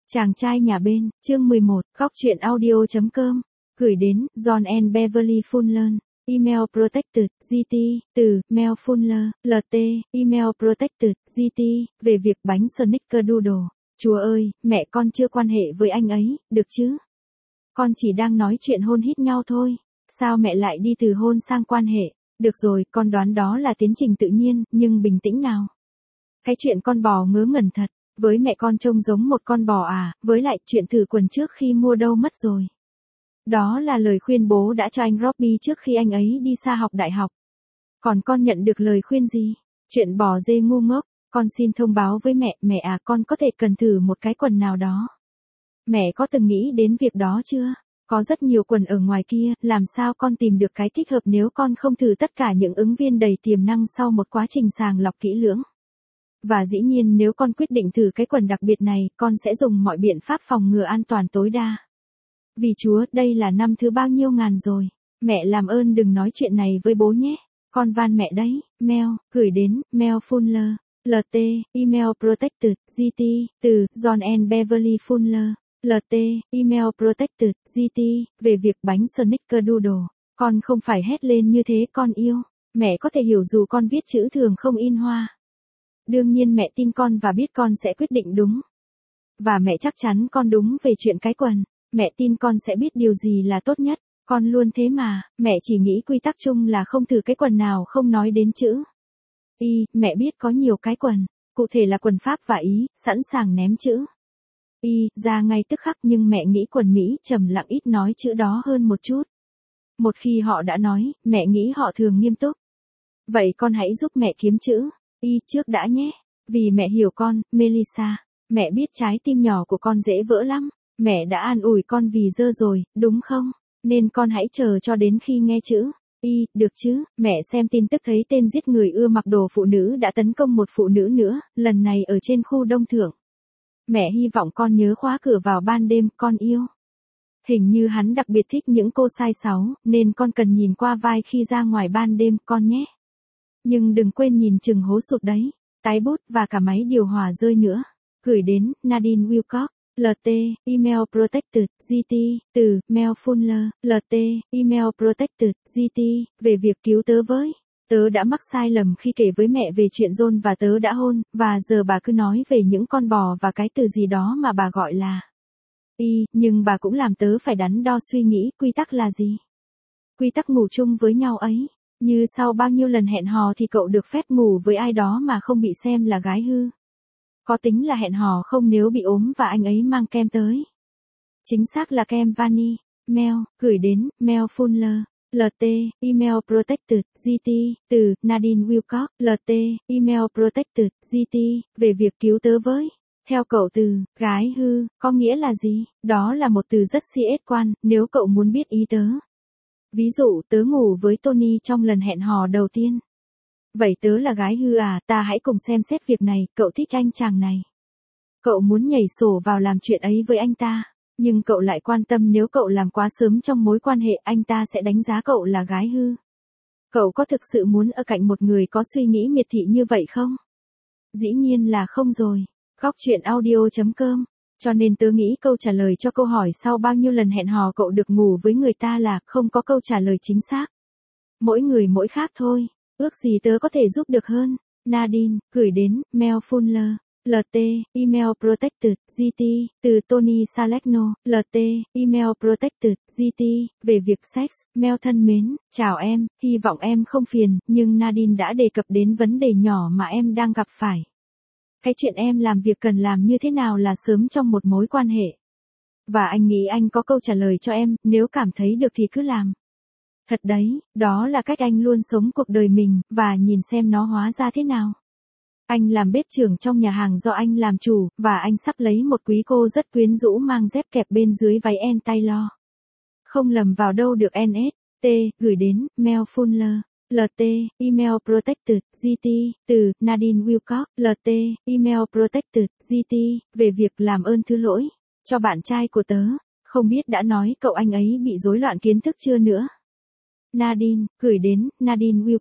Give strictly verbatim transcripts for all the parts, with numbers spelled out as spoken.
Chàng trai nhà bên, chương mười một, góc truyện audio.com, gửi đến, John and Beverly Fuller, email protected, giê tê, từ, Mel Fuller, lờ tê, email protected, giê tê, về việc bánh Snickerdoodle. Chúa ơi, mẹ con chưa quan hệ với anh ấy, được chứ? Con chỉ đang nói chuyện hôn hít nhau thôi, sao mẹ lại đi từ hôn sang quan hệ? Được rồi, con đoán đó là tiến trình tự nhiên, nhưng bình tĩnh nào. Cái chuyện con bò ngớ ngẩn thật. Với mẹ con trông giống một con bò à, với lại chuyện thử quần trước khi mua đâu mất rồi. Đó là lời khuyên bố đã cho anh Robbie trước khi anh ấy đi xa học đại học. Còn con nhận được lời khuyên gì? Chuyện bò dê ngu ngốc, con xin thông báo với mẹ, mẹ à con có thể cần thử một cái quần nào đó. Mẹ có từng nghĩ đến việc đó chưa? Có rất nhiều quần ở ngoài kia, làm sao con tìm được cái thích hợp nếu con không thử tất cả những ứng viên đầy tiềm năng sau một quá trình sàng lọc kỹ lưỡng? Và dĩ nhiên nếu con quyết định thử cái quần đặc biệt này, con sẽ dùng mọi biện pháp phòng ngừa an toàn tối đa. Vì Chúa, đây là năm thứ bao nhiêu ngàn rồi. Mẹ làm ơn đừng nói chuyện này với bố nhé. Con van mẹ đấy. Mail, gửi đến, Mel Fuller, lờ tê, email protected, giê tê, từ, John and Beverly Fuller, lờ tê, email protected, giê tê, về việc bánh Snickerdoodle. Con không phải hét lên như thế con yêu. Mẹ có thể hiểu dù con viết chữ thường không in hoa. Đương nhiên mẹ tin con và biết con sẽ quyết định đúng. Và mẹ chắc chắn con đúng về chuyện cái quần. Mẹ tin con sẽ biết điều gì là tốt nhất. Con luôn thế mà, mẹ chỉ nghĩ quy tắc chung là không thử cái quần nào không nói đến chữ Y, mẹ biết có nhiều cái quần, cụ thể là quần Pháp và Ý, sẵn sàng ném chữ Y ra ngay tức khắc nhưng mẹ nghĩ quần Mỹ trầm lặng ít nói chữ đó hơn một chút. Một khi họ đã nói, mẹ nghĩ họ thường nghiêm túc. Vậy con hãy giúp mẹ kiếm chữ Y trước đã nhé. Vì mẹ hiểu con, Melissa. Mẹ biết trái tim nhỏ của con dễ vỡ lắm. Mẹ đã an ủi con vì dơ rồi, đúng không? Nên con hãy chờ cho đến khi nghe chữ Y, được chứ? Mẹ xem tin tức thấy tên giết người ưa mặc đồ phụ nữ đã tấn công một phụ nữ nữa, lần này ở trên khu Đông Thượng. Mẹ hy vọng con nhớ khóa cửa vào ban đêm, con yêu. Hình như hắn đặc biệt thích những cô size sáu, nên con cần nhìn qua vai khi ra ngoài ban đêm, con nhé. Nhưng đừng quên nhìn chừng hố sụt đấy. Tái bút và cả máy điều hòa rơi nữa. Gửi đến, Nadine Wilcox, lờ tê, email protected, giê tê, từ, Mel Fuller, lờ tê, email protected, giê tê, về việc cứu tớ với. Tớ đã mắc sai lầm khi kể với mẹ về chuyện John và tớ đã hôn, và giờ bà cứ nói về những con bò và cái từ gì đó mà bà gọi là Y, nhưng bà cũng làm tớ phải đắn đo suy nghĩ quy tắc là gì. Quy tắc ngủ chung với nhau ấy. Như sau bao nhiêu lần hẹn hò thì cậu được phép ngủ với ai đó mà không bị xem là gái hư. Có tính là hẹn hò không nếu bị ốm và anh ấy mang kem tới. Chính xác là kem vani. Mail, gửi đến, Mel Fuller, lờ tê, email protected, giê tê, từ, Nadine Wilcox, lờ tê, email protected, giê tê, về việc cứu tớ với. Theo cậu từ, gái hư, có nghĩa là gì? Đó là một từ rất si ết quan, nếu cậu muốn biết ý tớ. Ví dụ, tớ ngủ với Tony trong lần hẹn hò đầu tiên. Vậy tớ là gái hư à, ta hãy cùng xem xét việc này, cậu thích anh chàng này. Cậu muốn nhảy sổ vào làm chuyện ấy với anh ta, nhưng cậu lại quan tâm nếu cậu làm quá sớm trong mối quan hệ anh ta sẽ đánh giá cậu là gái hư. Cậu có thực sự muốn ở cạnh một người có suy nghĩ miệt thị như vậy không? Dĩ nhiên là không rồi. Góc truyện audio.com. Cho nên tớ nghĩ câu trả lời cho câu hỏi sau bao nhiêu lần hẹn hò cậu được ngủ với người ta là không có câu trả lời chính xác. Mỗi người mỗi khác thôi. Ước gì tớ có thể giúp được hơn. Nadine, gửi đến, Mel Fuller, lờ tê, email protected, giê tê, từ Tony Salerno, lờ tê, email protected, giê tê, về việc sex. Mel thân mến, chào em, hy vọng em không phiền, nhưng Nadine đã đề cập đến vấn đề nhỏ mà em đang gặp phải. Cái chuyện em làm việc cần làm như thế nào là sớm trong một mối quan hệ. Và anh nghĩ anh có câu trả lời cho em, nếu cảm thấy được thì cứ làm. Thật đấy, đó là cách anh luôn sống cuộc đời mình, và nhìn xem nó hóa ra thế nào. Anh làm bếp trưởng trong nhà hàng do anh làm chủ, và anh sắp lấy một quý cô rất quyến rũ mang dép kẹp bên dưới váy Ann Taylor. Không lầm vào đâu được en ét, tê, gửi đến, Mel Fuller, lờ tê, email protected, giê tê, từ, Nadine Wilcox, lờ tê, email protected, giê tê, về việc làm ơn thứ lỗi, cho bạn trai của tớ, không biết đã nói cậu anh ấy bị rối loạn kiến thức chưa nữa. Nadine, gửi đến, Nadine Wilcox,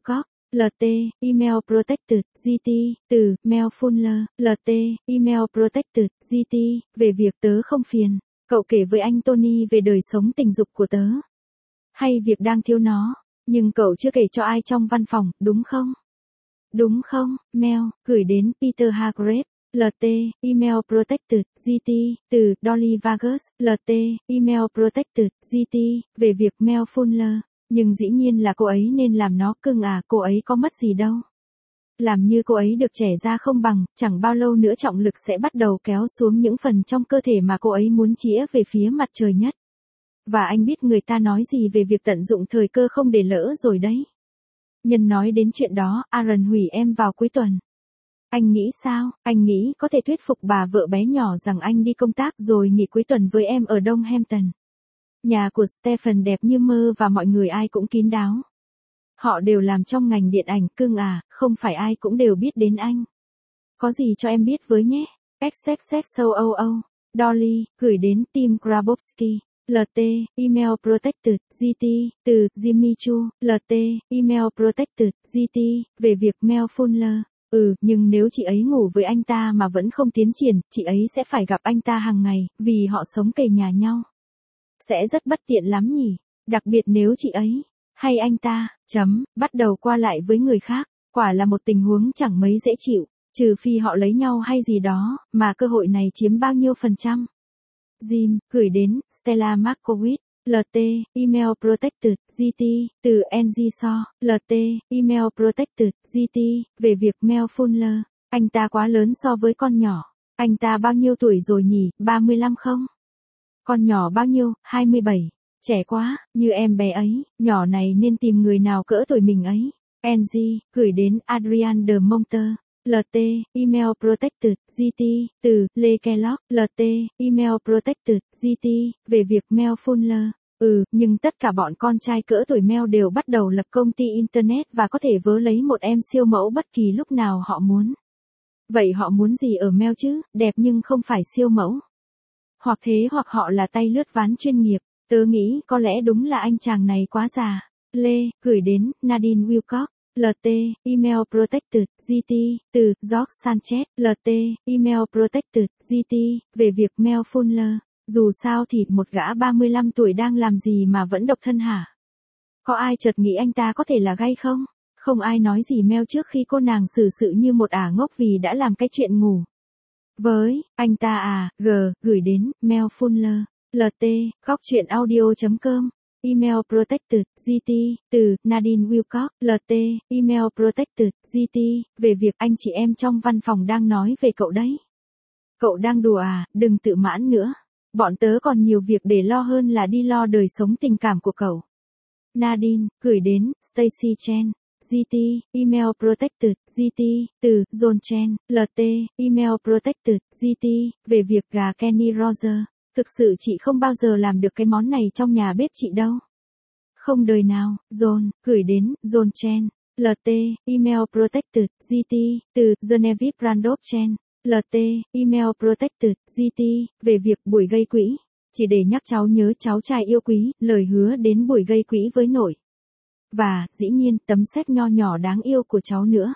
lờ tê, Email Protected, giê tê, từ, Mail Fuller, lờ tê, Email Protected, giê tê, về việc tớ không phiền. Cậu kể với anh Tony về đời sống tình dục của tớ. Hay việc đang thiếu nó. Nhưng cậu chưa kể cho ai trong văn phòng, đúng không? Đúng không? Mail, gửi đến Peter Hargrave. lờ tê, Email Protected, giê tê, từ, Dolly Vargas, lờ tê, Email Protected, giê tê, về việc Mail Fuller. Nhưng dĩ nhiên là cô ấy nên làm nó cưng à, cô ấy có mất gì đâu. Làm như cô ấy được trẻ ra không bằng, chẳng bao lâu nữa trọng lực sẽ bắt đầu kéo xuống những phần trong cơ thể mà cô ấy muốn chĩa về phía mặt trời nhất. Và anh biết người ta nói gì về việc tận dụng thời cơ không để lỡ rồi đấy. Nhân nói đến chuyện đó, Aaron hủy em vào cuối tuần. Anh nghĩ sao? Anh nghĩ có thể thuyết phục bà vợ bé nhỏ rằng anh đi công tác rồi nghỉ cuối tuần với em ở Đông Hampton. Nhà của Stephen đẹp như mơ và mọi người ai cũng kín đáo. Họ đều làm trong ngành điện ảnh, cưng à, không phải ai cũng đều biết đến anh. Có gì cho em biết với nhé. xxxxoo. Dolly, gửi đến Tim Grabowski. lờ tê, Email Protected, giê tê, từ, Jimmy Chu, lờ tê, Email Protected, giê tê, về việc Mail Fuller. Ừ, nhưng nếu chị ấy ngủ với anh ta mà vẫn không tiến triển, chị ấy sẽ phải gặp anh ta hàng ngày, vì họ sống kề nhà nhau. Sẽ rất bất tiện lắm nhỉ, đặc biệt nếu chị ấy, hay anh ta, chấm, bắt đầu qua lại với người khác, quả là một tình huống chẳng mấy dễ chịu, trừ phi họ lấy nhau hay gì đó, mà cơ hội này chiếm bao nhiêu phần trăm. Jim, gửi đến, Stella Markowitz, lờ tê, Email Protected, giê tê, từ Angie Shaw, lờ tê, Email Protected, giê tê, về việc Mail Fuller. Anh ta quá lớn so với con nhỏ. Anh ta bao nhiêu tuổi rồi nhỉ, ba mươi lăm không? Con nhỏ bao nhiêu, hai mươi bảy. Trẻ quá, như em bé ấy, nhỏ này nên tìm người nào cỡ tuổi mình ấy. Angie, gửi đến Adrian de Monter. lờ tê, Email Protected, giê tê, từ, Lê Kellogg, lờ tê, Email Protected, giê tê, về việc Mail Fuller. Ừ, nhưng tất cả bọn con trai cỡ tuổi Mail đều bắt đầu lập công ty Internet và có thể vớ lấy một em siêu mẫu bất kỳ lúc nào họ muốn. Vậy họ muốn gì ở Mail chứ, đẹp nhưng không phải siêu mẫu. Hoặc thế hoặc họ là tay lướt ván chuyên nghiệp, tớ nghĩ có lẽ đúng là anh chàng này quá già. Lê, gửi đến, Nadine Wilcox. lờ tê, Email Protected, giê tê, từ, George Sanchez, lờ tê, Email Protected, giê tê, về việc Mail Fuller. Dù sao thì một gã ba mươi lăm tuổi đang làm gì mà vẫn độc thân hả? Có ai chợt nghĩ anh ta có thể là gay không? Không ai nói gì Mail trước khi cô nàng xử sự như một ả ngốc vì đã làm cái chuyện ngủ với anh ta à, G, gửi đến, Mail Fuller, lờ tê, góc chuyện audio chấm com. Email Protected, giê tê, từ, Nadine Wilcox, lờ tê, Email Protected, giê tê, về việc anh chị em trong văn phòng đang nói về cậu đấy. Cậu đang đùa à, đừng tự mãn nữa. Bọn tớ còn nhiều việc để lo hơn là đi lo đời sống tình cảm của cậu. Nadine, gửi đến, Stacy Chen. giê tê, Email Protected, giê tê, từ, John Chen, lờ tê, Email Protected, giê tê, về việc gà Kenny Roger. Thực sự chị không bao giờ làm được cái món này trong nhà bếp chị đâu. Không đời nào, John, gửi đến, John Chen, lờ tê, Email Protected, giê tê, từ, Genevieve Randolph Chen, lờ tê, Email Protected, giê tê, về việc buổi gây quỹ. Chỉ để nhắc cháu nhớ cháu trai yêu quý, lời hứa đến buổi gây quỹ với nội. Và, dĩ nhiên, tấm séc nho nhỏ đáng yêu của cháu nữa.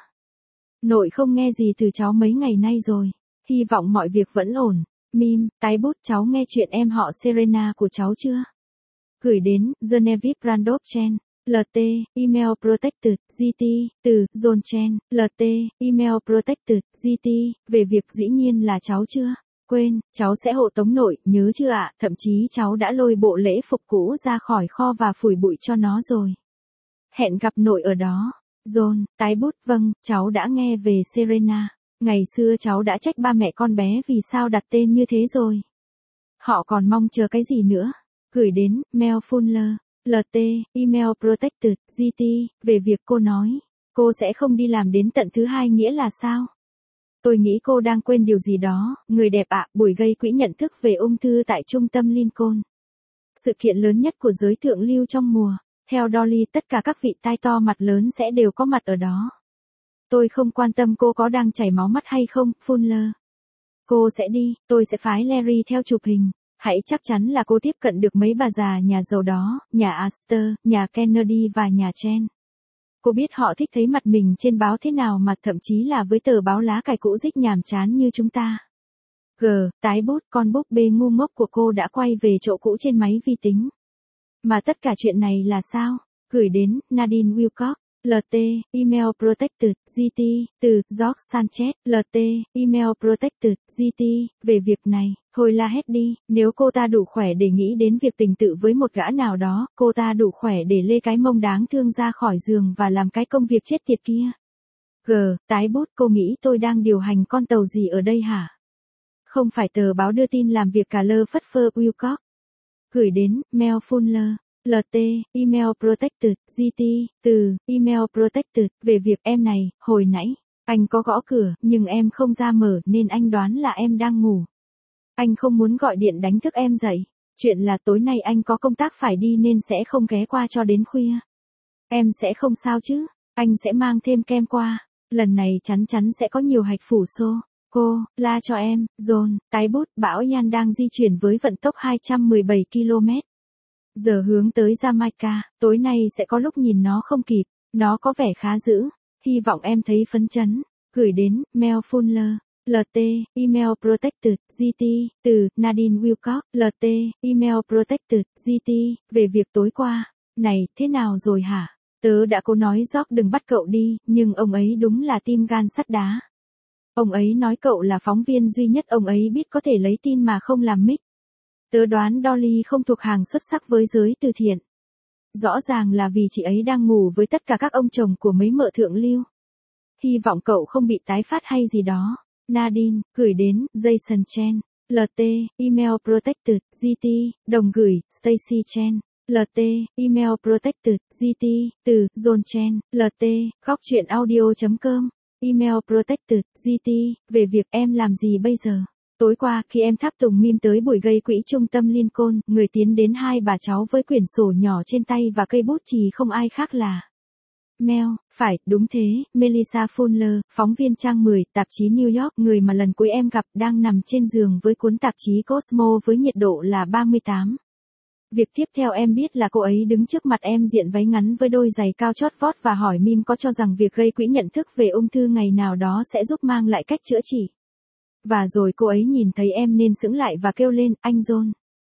Nội không nghe gì từ cháu mấy ngày nay rồi. Hy vọng mọi việc vẫn ổn. Mim, tái bút cháu nghe chuyện em họ Serena của cháu chưa? Gửi đến, Genevieve Randolph Chen, lờ tê, Email Protected, giê tê, từ, John Chen, lờ tê, Email Protected, giê tê, về việc dĩ nhiên là cháu chưa? Quên, cháu sẽ hộ tống nội, nhớ chưa ạ? Thậm chí cháu đã lôi bộ lễ phục cũ ra khỏi kho và phủi bụi cho nó rồi. Hẹn gặp nội ở đó. John, tái bút, vâng, cháu đã nghe về Serena. Ngày xưa cháu đã trách ba mẹ con bé vì sao đặt tên như thế rồi. Họ còn mong chờ cái gì nữa? Gửi đến, Mail Fuller, lờ tê, Email Protected, giê tê, về việc cô nói, cô sẽ không đi làm đến tận thứ hai nghĩa là sao? Tôi nghĩ cô đang quên điều gì đó, người đẹp ạ, buổi gây quỹ nhận thức về ung thư tại trung tâm Lincoln. Sự kiện lớn nhất của giới thượng lưu trong mùa, theo Dolly tất cả các vị tai to mặt lớn sẽ đều có mặt ở đó. Tôi không quan tâm cô có đang chảy máu mắt hay không, Fuller. Cô sẽ đi, tôi sẽ phái Larry theo chụp hình. Hãy chắc chắn là cô tiếp cận được mấy bà già nhà giàu đó, nhà Astor, nhà Kennedy và nhà Chen. Cô biết họ thích thấy mặt mình trên báo thế nào mà thậm chí là với tờ báo lá cải cũ rích nhàm chán như chúng ta. G, tái bút, con búp bê ngu ngốc của cô đã quay về chỗ cũ trên máy vi tính. Mà tất cả chuyện này là sao? Gửi đến, Nadine Wilcox, lờ tê, email protected, giê tê, từ, George Sanchez, lờ tê, email protected, giê tê, về việc này, thôi la hết đi, nếu cô ta đủ khỏe để nghĩ đến việc tình tự với một gã nào đó, cô ta đủ khỏe để lê cái mông đáng thương ra khỏi giường và làm cái công việc chết tiệt kia. G, tái bút, cô nghĩ tôi đang điều hành con tàu gì ở đây hả? Không phải tờ báo đưa tin làm việc cả lơ phất phơ Wilcox. Gửi đến, Mel Fuller, lờ tê, email protected, giê tê, từ, email protected, về việc em này, hồi nãy, anh có gõ cửa, nhưng em không ra mở nên anh đoán là em đang ngủ. Anh không muốn gọi điện đánh thức em dậy. Chuyện là tối nay anh có công tác phải đi nên sẽ không ghé qua cho đến khuya. Em sẽ không sao chứ, anh sẽ mang thêm kem qua. Lần này chắn chắn sẽ có nhiều hạch phủ xô. Cô, la cho em, John, tái bút, bão Ian đang di chuyển với vận tốc hai trăm mười bảy ki lô mét giờ hướng tới Jamaica, tối nay sẽ có lúc nhìn nó không kịp, nó có vẻ khá dữ, hy vọng em thấy phấn chấn. Gửi đến, Mel Fuller, lờ tê, email protected, giê tê, từ, Nadine Wilcox, lờ tê, email protected, giê tê, về việc tối qua. Này, thế nào rồi hả? Tớ đã cố nói George đừng bắt cậu đi, nhưng ông ấy đúng là tim gan sắt đá. Ông ấy nói cậu là phóng viên duy nhất ông ấy biết có thể lấy tin mà không làm mic. Tớ đoán Dolly không thuộc hàng xuất sắc với giới từ thiện. Rõ ràng là vì chị ấy đang ngủ với tất cả các ông chồng của mấy mợ thượng lưu. Hy vọng cậu không bị tái phát hay gì đó. Nadine, gửi đến, Jason Chen, lờ tê, email protected, giê tê, đồng gửi, Stacy Chen, lờ tê, email protected, giê tê, từ, John Chen, lờ tê, góc chuyện audio chấm com, email protected, giê tê, về việc em làm gì bây giờ? Tối qua, khi em tháp tùng meme tới buổi gây quỹ trung tâm Lincoln, người tiến đến hai bà cháu với quyển sổ nhỏ trên tay và cây bút chì không ai khác là Mel, phải, đúng thế, Melissa Fuller, phóng viên trang mười, tạp chí New York, người mà lần cuối em gặp đang nằm trên giường với cuốn tạp chí Cosmo với nhiệt độ là ba mươi tám. Việc tiếp theo em biết là cô ấy đứng trước mặt em diện váy ngắn với đôi giày cao chót vót và hỏi meme có cho rằng việc gây quỹ nhận thức về ung thư ngày nào đó sẽ giúp mang lại cách chữa trị. Và rồi cô ấy nhìn thấy em nên sững lại và kêu lên, anh John.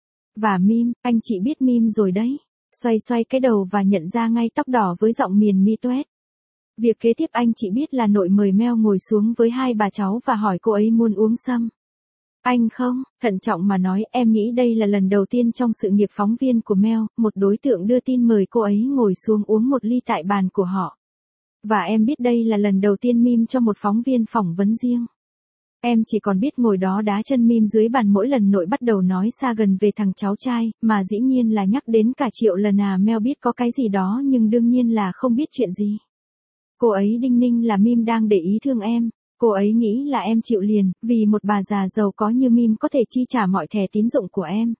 Và meme, anh chị biết meme rồi đấy. Xoay xoay cái đầu và nhận ra ngay tóc đỏ với giọng miền mi tuét. Việc kế tiếp anh chị biết là nội mời Mel ngồi xuống với hai bà cháu và hỏi cô ấy muốn uống sâm. Anh không, thận trọng mà nói, em nghĩ đây là lần đầu tiên trong sự nghiệp phóng viên của Mel, một đối tượng đưa tin mời cô ấy ngồi xuống uống một ly tại bàn của họ. Và em biết đây là lần đầu tiên meme cho một phóng viên phỏng vấn riêng. Em chỉ còn biết ngồi đó đá chân meme dưới bàn mỗi lần nội bắt đầu nói xa gần về thằng cháu trai, mà dĩ nhiên là nhắc đến cả triệu lần à Mel biết có cái gì đó nhưng đương nhiên là không biết chuyện gì. Cô ấy đinh ninh là meme đang để ý thương em, cô ấy nghĩ là em chịu liền, vì một bà già giàu có như meme có thể chi trả mọi thẻ tín dụng của em.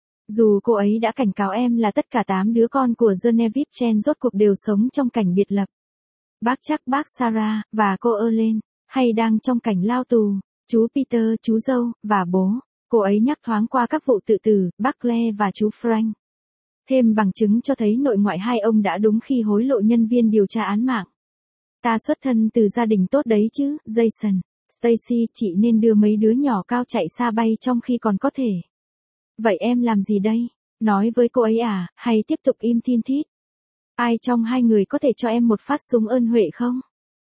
Dù cô ấy đã cảnh cáo em là tất cả tám đứa con của Genevieve Chen rốt cuộc đều sống trong cảnh biệt lập. Bác chắc bác Sarah, và cô Ellen, hay đang trong cảnh lao tù. Chú Peter, chú dâu, và bố. Cô ấy nhắc thoáng qua các vụ tự tử, bác Claire và chú Frank. Thêm bằng chứng cho thấy nội ngoại hai ông đã đúng khi hối lộ nhân viên điều tra án mạng. Ta xuất thân từ gia đình tốt đấy chứ, Jason. Stacy, chị nên đưa mấy đứa nhỏ cao chạy xa bay trong khi còn có thể. Vậy em làm gì đây? Nói với cô ấy à, hay tiếp tục im thin thít? Ai trong hai người có thể cho em một phát súng ơn huệ không?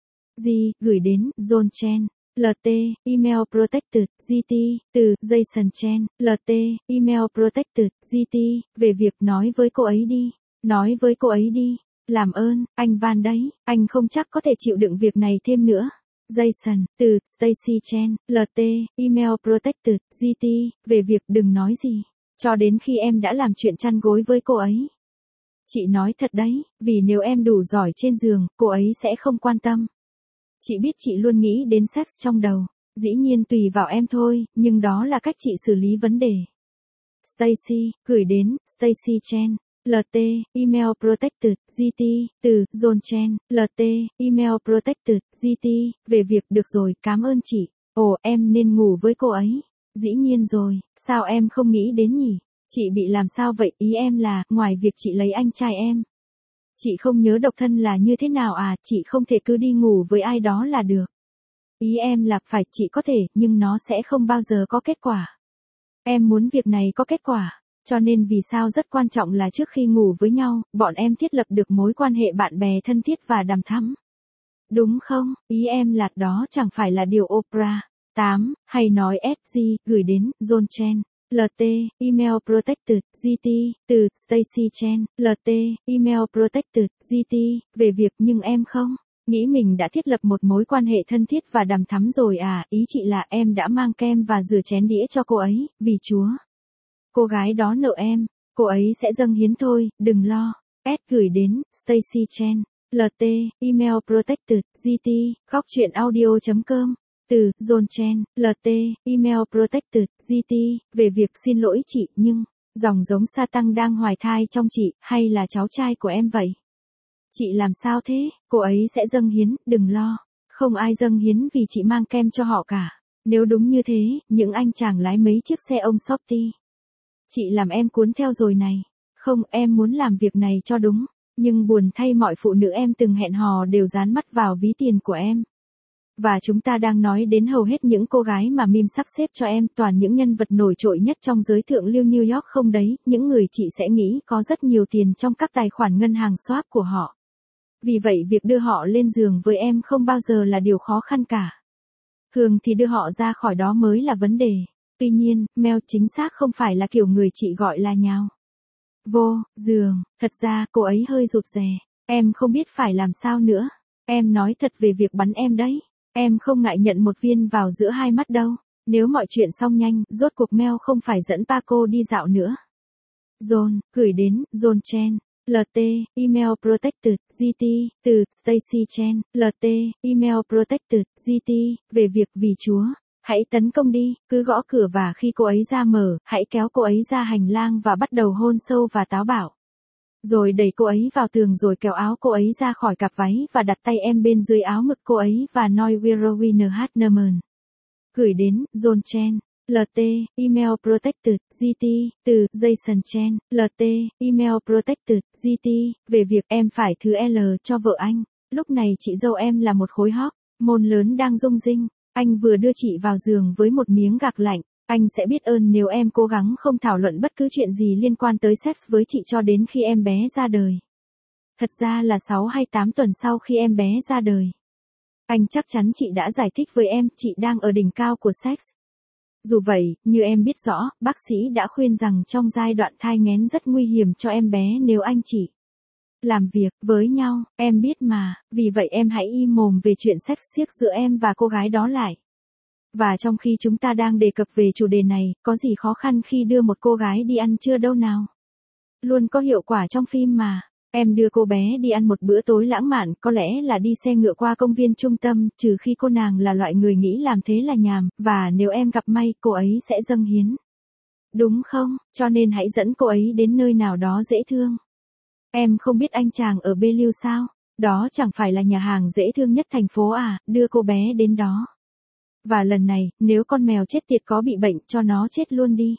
Gì, gửi đến, John Chen. lờ tê, email protected, giê tê, từ, Jason Chen, lờ tê, email protected, giê tê, về việc nói với cô ấy đi, nói với cô ấy đi, làm ơn, anh van đấy, anh không chắc có thể chịu đựng việc này thêm nữa. Jason, từ, Stacy Chen, lờ tê, email protected, giê tê, về việc đừng nói gì, cho đến khi em đã làm chuyện chăn gối với cô ấy. Chị nói thật đấy, vì nếu em đủ giỏi trên giường, cô ấy sẽ không quan tâm. Chị biết chị luôn nghĩ đến sex trong đầu, dĩ nhiên tùy vào em thôi, nhưng đó là cách chị xử lý vấn đề. Stacy, gửi đến, Stacy Chen, lờ tê, email protected, giê tê, từ, John Chen, lờ tê, email protected, giê tê, về việc được rồi, cảm ơn chị. Ồ, em nên ngủ với cô ấy. Dĩ nhiên rồi, sao em không nghĩ đến nhỉ? Chị bị làm sao vậy? Ý em là, ngoài việc chị lấy anh trai em. Chị không nhớ độc thân là như thế nào à, chị không thể cứ đi ngủ với ai đó là được. Ý em là phải chị có thể, nhưng nó sẽ không bao giờ có kết quả. Em muốn việc này có kết quả, cho nên vì sao rất quan trọng là trước khi ngủ với nhau, bọn em thiết lập được mối quan hệ bạn bè thân thiết và đằm thắm. Đúng không? Ý em là đó chẳng phải là điều Oprah. tám. Hay nói ét giê, gửi đến, John Chen. lờ tê, email protected, giê tê, từ, Stacy Chen, lờ tê, email protected, giê tê, về việc nhưng em không. Nghĩ mình đã thiết lập một mối quan hệ thân thiết và đằm thắm rồi à, ý chị là em đã mang kem và rửa chén đĩa cho cô ấy, vì Chúa. Cô gái đó nợ em, cô ấy sẽ dâng hiến thôi, đừng lo. S gửi đến, Stacy Chen, lờ tê, email protected, giê tê, góc chuyện audio chấm com. Từ, John Chen, lờ tê, email protected, giê tê, về việc xin lỗi chị nhưng, dòng giống sa tăng đang hoài thai trong chị, hay là cháu trai của em vậy? Chị làm sao thế, cô ấy sẽ dâng hiến, đừng lo. Không ai dâng hiến vì chị mang kem cho họ cả. Nếu đúng như thế, những anh chàng lái mấy chiếc xe ông Shopee. Chị làm em cuốn theo rồi này. Không, em muốn làm việc này cho đúng. Nhưng buồn thay mọi phụ nữ em từng hẹn hò đều dán mắt vào ví tiền của em. Và chúng ta đang nói đến hầu hết những cô gái mà meme sắp xếp cho em, toàn những nhân vật nổi trội nhất trong giới thượng lưu New York không đấy, những người chị sẽ nghĩ có rất nhiều tiền trong các tài khoản ngân hàng swap của họ. Vì vậy việc đưa họ lên giường với em không bao giờ là điều khó khăn cả. Thường thì đưa họ ra khỏi đó mới là vấn đề. Tuy nhiên, Mel chính xác không phải là kiểu người chị gọi là nhào vô giường, thật ra cô ấy hơi rụt rè, em không biết phải làm sao nữa. Em nói thật về việc bắn em đấy. Em không ngại nhận một viên vào giữa hai mắt đâu. Nếu mọi chuyện xong nhanh, rốt cuộc Mel không phải dẫn Paco đi dạo nữa. John, gửi đến, John Chen, lờ tê, email protected, giê tê, từ, Stacy Chen, lờ tê, email protected, giê tê, về việc vì Chúa. Hãy tấn công đi, cứ gõ cửa và khi cô ấy ra mở, hãy kéo cô ấy ra hành lang và bắt đầu hôn sâu và táo bạo. Rồi đẩy cô ấy vào tường rồi kéo áo cô ấy ra khỏi cặp váy và đặt tay em bên dưới áo ngực cô ấy và nói We're winner Hartneman. Gửi đến, John Chen, lờ tê, email protected, giê tê, từ, Jason Chen, lờ tê, email protected, giê tê, về việc em phải thứ L cho vợ anh. Lúc này chị dâu em là một khối hóp, môn lớn đang rung rinh. Anh vừa đưa chị vào giường với một miếng gạc lạnh. Anh sẽ biết ơn nếu em cố gắng không thảo luận bất cứ chuyện gì liên quan tới sex với chị cho đến khi em bé ra đời. Thật ra là sáu hay tám tuần sau khi em bé ra đời. Anh chắc chắn chị đã giải thích với em chị đang ở đỉnh cao của sex. Dù vậy, như em biết rõ, bác sĩ đã khuyên rằng trong giai đoạn thai nghén rất nguy hiểm cho em bé nếu anh chị làm việc với nhau, em biết mà, vì vậy em hãy im mồm về chuyện sex xiếc giữa em và cô gái đó lại. Và trong khi chúng ta đang đề cập về chủ đề này, có gì khó khăn khi đưa một cô gái đi ăn trưa đâu nào? Luôn có hiệu quả trong phim mà. Em đưa cô bé đi ăn một bữa tối lãng mạn, có lẽ là đi xe ngựa qua công viên trung tâm, trừ khi cô nàng là loại người nghĩ làm thế là nhàm, và nếu em gặp may, cô ấy sẽ dâng hiến. Đúng không? Cho nên hãy dẫn cô ấy đến nơi nào đó dễ thương. Em không biết anh chàng ở Bellevue sao? Đó chẳng phải là nhà hàng dễ thương nhất thành phố à, đưa cô bé đến đó. Và lần này, nếu con mèo chết tiệt có bị bệnh cho nó chết luôn đi.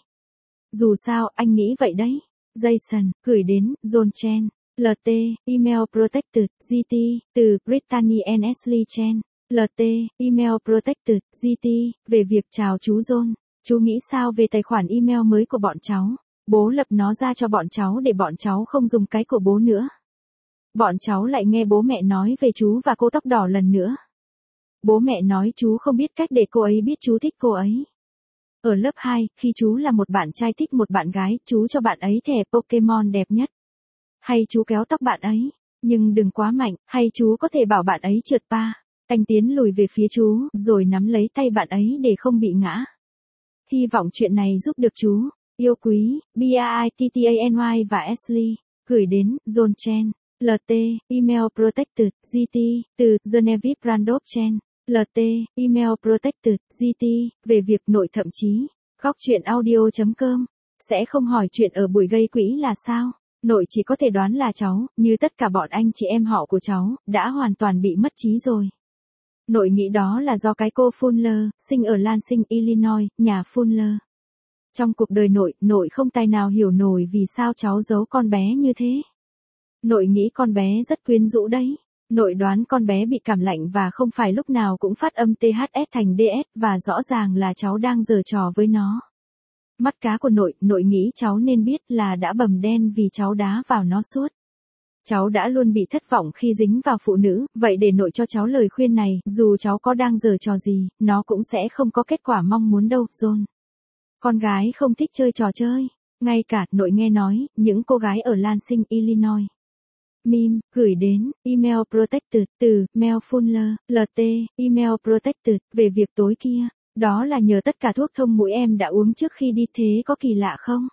Dù sao, anh nghĩ vậy đấy. Jason, gửi đến, John Chen, lờ tê, email protected, giê tê, từ, Brittany and Ashley Chen, lờ tê, email protected, giê tê, về việc chào chú John. Chú nghĩ sao về tài khoản email mới của bọn cháu? Bố lập nó ra cho bọn cháu để bọn cháu không dùng cái của bố nữa. Bọn cháu lại nghe bố mẹ nói về chú và cô tóc đỏ lần nữa. Bố mẹ nói chú không biết cách để cô ấy biết chú thích cô ấy. Ở lớp hai, khi chú là một bạn trai thích một bạn gái, chú cho bạn ấy thẻ Pokemon đẹp nhất. Hay chú kéo tóc bạn ấy, nhưng đừng quá mạnh, hay chú có thể bảo bạn ấy trượt pa. Anh tiến lùi về phía chú, rồi nắm lấy tay bạn ấy để không bị ngã. Hy vọng chuyện này giúp được chú. Yêu quý, Brittany và Ashley. Gửi đến, John Chen, lờ tê, email protected, giê tê, từ, Genevieve Randolph Chen, lờ tê, email protected, giê tê, về việc nội thậm chí, góc chuyện audio chấm com, sẽ không hỏi chuyện ở buổi gây quỹ là sao. Nội chỉ có thể đoán là cháu, như tất cả bọn anh chị em họ của cháu, đã hoàn toàn bị mất trí rồi. Nội nghĩ đó là do cái cô Fuller, sinh ở Lansing, Illinois, nhà Fuller. Trong cuộc đời nội, nội không tài nào hiểu nổi vì sao cháu giấu con bé như thế. Nội nghĩ con bé rất quyến rũ đấy. Nội đoán con bé bị cảm lạnh và không phải lúc nào cũng phát âm tê hát ét thành đê ét và rõ ràng là cháu đang giở trò với nó. Mắt cá của nội, nội nghĩ cháu nên biết là đã bầm đen vì cháu đá vào nó suốt. Cháu đã luôn bị thất vọng khi dính vào phụ nữ, vậy để nội cho cháu lời khuyên này, dù cháu có đang giở trò gì, nó cũng sẽ không có kết quả mong muốn đâu, John. Con gái không thích chơi trò chơi. Ngay cả, nội nghe nói, những cô gái ở Lansing, Illinois. Meme, gửi đến, email protected, từ, Mel Fuller, lờ tê, email protected, về việc tối kia. Đó là nhờ tất cả thuốc thông mũi em đã uống trước khi đi, thế có kỳ lạ không?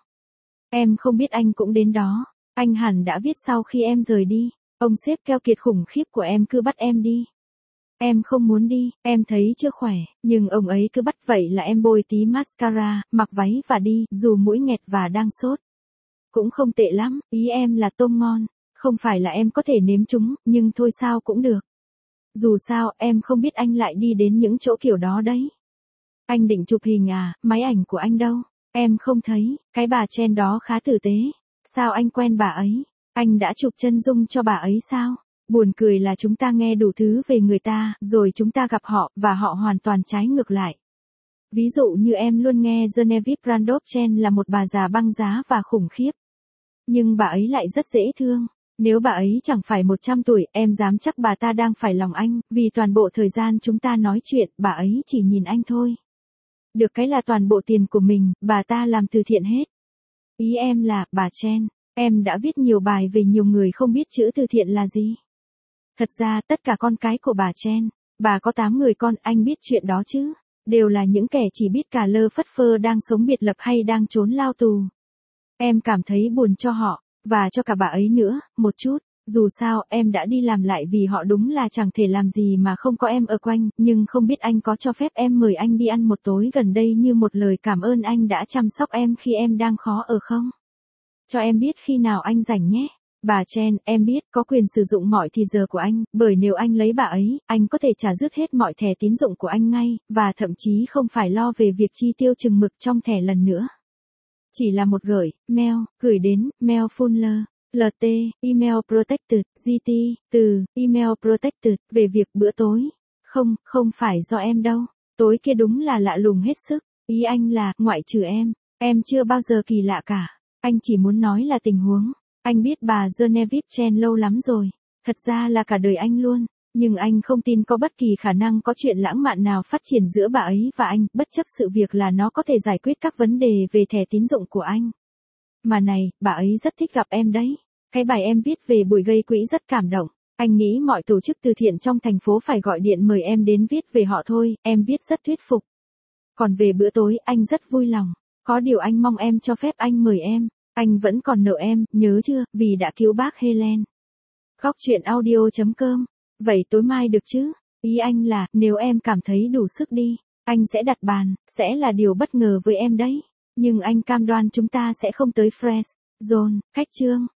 Em không biết anh cũng đến đó. Anh hẳn đã viết sau khi em rời đi. Ông sếp keo kiệt khủng khiếp của em cứ bắt em đi. Em không muốn đi, em thấy chưa khỏe, nhưng ông ấy cứ bắt, vậy là em bôi tí mascara, mặc váy và đi, dù mũi nghẹt và đang sốt. Cũng không tệ lắm, ý em là tôm ngon. Không phải là em có thể nếm chúng, nhưng thôi sao cũng được. Dù sao, em không biết anh lại đi đến những chỗ kiểu đó đấy. Anh định chụp hình à, máy ảnh của anh đâu? Em không thấy, cái bà Chen đó khá tử tế. Sao anh quen bà ấy? Anh đã chụp chân dung cho bà ấy sao? Buồn cười là chúng ta nghe đủ thứ về người ta, rồi chúng ta gặp họ, và họ hoàn toàn trái ngược lại. Ví dụ như em luôn nghe Genevieve Randolph Chen là một bà già băng giá và khủng khiếp. Nhưng bà ấy lại rất dễ thương. Nếu bà ấy chẳng phải một trăm tuổi, em dám chắc bà ta đang phải lòng anh, vì toàn bộ thời gian chúng ta nói chuyện, bà ấy chỉ nhìn anh thôi. Được cái là toàn bộ tiền của mình, bà ta làm từ thiện hết. Ý em là, bà Chen, em đã viết nhiều bài về nhiều người không biết chữ từ thiện là gì. Thật ra, tất cả con cái của bà Chen, bà có tám người con, anh biết chuyện đó chứ, đều là những kẻ chỉ biết cà lơ phất phơ đang sống biệt lập hay đang trốn lao tù. Em cảm thấy buồn cho họ, và cho cả bà ấy nữa, một chút. Dù sao, em đã đi làm lại vì họ đúng là chẳng thể làm gì mà không có em ở quanh, nhưng không biết anh có cho phép em mời anh đi ăn một tối gần đây như một lời cảm ơn anh đã chăm sóc em khi em đang khó ở không? Cho em biết khi nào anh rảnh nhé. Bà Chen, em biết, có quyền sử dụng mọi thì giờ của anh, bởi nếu anh lấy bà ấy, anh có thể trả dứt hết mọi thẻ tín dụng của anh ngay, và thậm chí không phải lo về việc chi tiêu chừng mực trong thẻ lần nữa. Chỉ là một gửi, mail, gửi đến, Mel Fuller, lờ tê, email protected, giê tê, từ, email protected, về việc bữa tối. Không, không phải do em đâu. Tối kia đúng là lạ lùng hết sức. Ý anh là, ngoại trừ em, em chưa bao giờ kỳ lạ cả. Anh chỉ muốn nói là tình huống. Anh biết bà Genevieve Chen lâu lắm rồi. Thật ra là cả đời anh luôn. Nhưng anh không tin có bất kỳ khả năng có chuyện lãng mạn nào phát triển giữa bà ấy và anh, bất chấp sự việc là nó có thể giải quyết các vấn đề về thẻ tín dụng của anh. Mà này, bà ấy rất thích gặp em đấy. Cái bài em viết về buổi gây quỹ rất cảm động. Anh nghĩ mọi tổ chức từ thiện trong thành phố phải gọi điện mời em đến viết về họ thôi, em viết rất thuyết phục. Còn về bữa tối, anh rất vui lòng. Có điều anh mong em cho phép anh mời em. Anh vẫn còn nợ em, nhớ chưa, vì đã cứu bác Helen. Góc chuyện audio chấm com. Vậy tối mai được chứ? Ý anh là, nếu em cảm thấy đủ sức đi, anh sẽ đặt bàn, sẽ là điều bất ngờ với em đấy. Nhưng anh cam đoan chúng ta sẽ không tới Fresh Zone, cách chương.